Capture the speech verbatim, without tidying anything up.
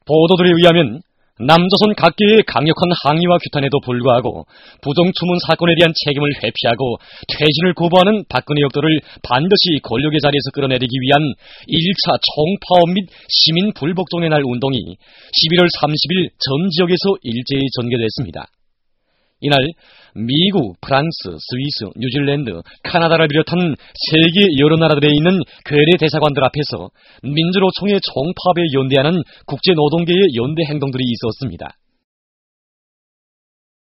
보도들에 의하면 남조선 각계의 강력한 항의와 규탄에도 불구하고 부정추문 사건에 대한 책임을 회피하고 퇴진을 거부하는 박근혜 역도를 반드시 권력의 자리에서 끌어내리기 위한 일 차 총파업 및 시민 불복종의 날 운동이 십일월 삼십일 전 지역에서 일제히 전개됐습니다. 이날 미국, 프랑스, 스위스, 뉴질랜드, 카나다를 비롯한 세계 여러 나라들에 있는 괴뢰 대사관들 앞에서 민주노총의 총파업에 연대하는 국제노동계의 연대 행동들이 있었습니다.